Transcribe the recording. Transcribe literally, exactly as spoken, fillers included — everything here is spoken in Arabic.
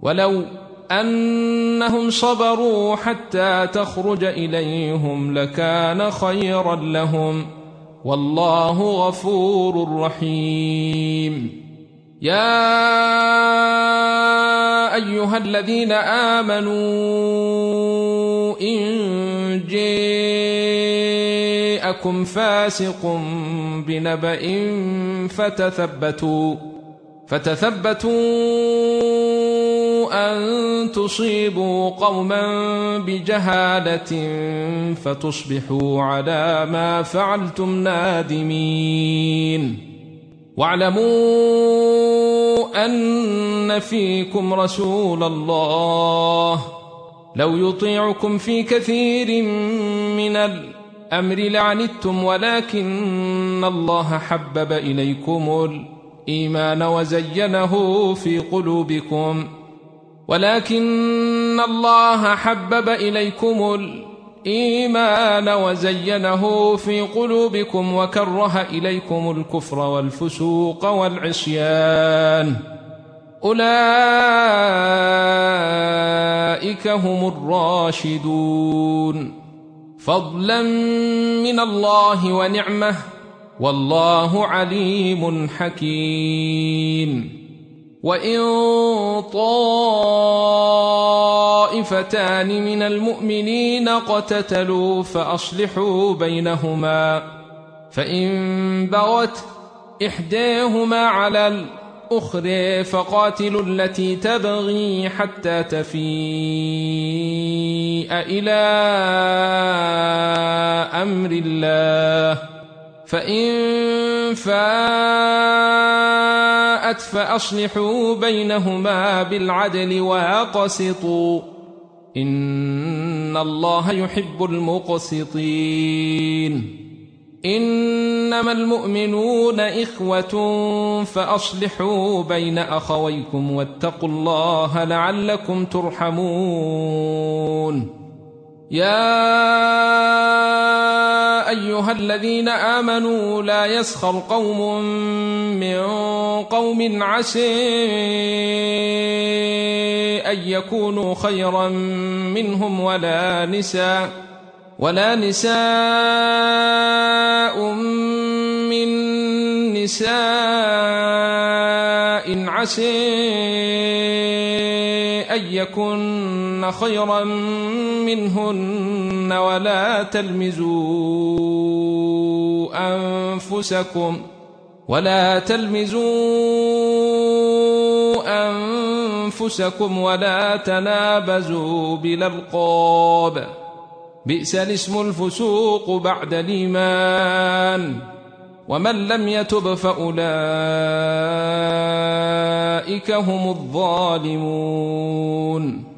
ولو أنهم صبروا حتى تخرج إليهم لكان خيرا لهم، والله غفور رحيم. يا أيها الذين آمنوا إن جاءكم فاسق بنبأ فتثبتوا فتثبتوا أن تصيبوا قوما بجهالة فتصبحوا على ما فعلتم نادمين. واعلموا أن فيكم رسول الله لو يطيعكم في كثير من الأمر لعنتم، ولكن الله حبب إليكم الإيمان وزينه في قلوبكم ولكن الله حبب إليكم الإيمان وزينه في قلوبكم وكره إليكم الكفر والفسوق والعصيان، أولئك هم الراشدون، فضلا من الله ونعمه، والله عليم حكيم. وإن طائفتان من المؤمنين اقتتلوا فأصلحوا بينهما، فإن بغت إحداهما على الأخرى فقاتلوا التي تبغي حتى تفيء إلى أمر الله، فإن فاءت فأصلحوا بينهما بالعدل وأقسطوا، إن الله يحب المقسطين. إنما المؤمنون إخوة فأصلحوا بين أخويكم واتقوا الله لعلكم ترحمون. يا أيها الذين آمنوا لا يسخر قوم من قوم عسى أن يكونوا خيرا منهم ولا نساء ولا نساء من نساء عسى أن يكن خيرا منهن، ولا تلمزوا أنفسكم ولا تلمزوا أنفسكم ولا تنابزوا بالألقاب، بئس الاسم الفسوق بعد الإيمان، ومن لم يتب فأولئك هم الظالمون.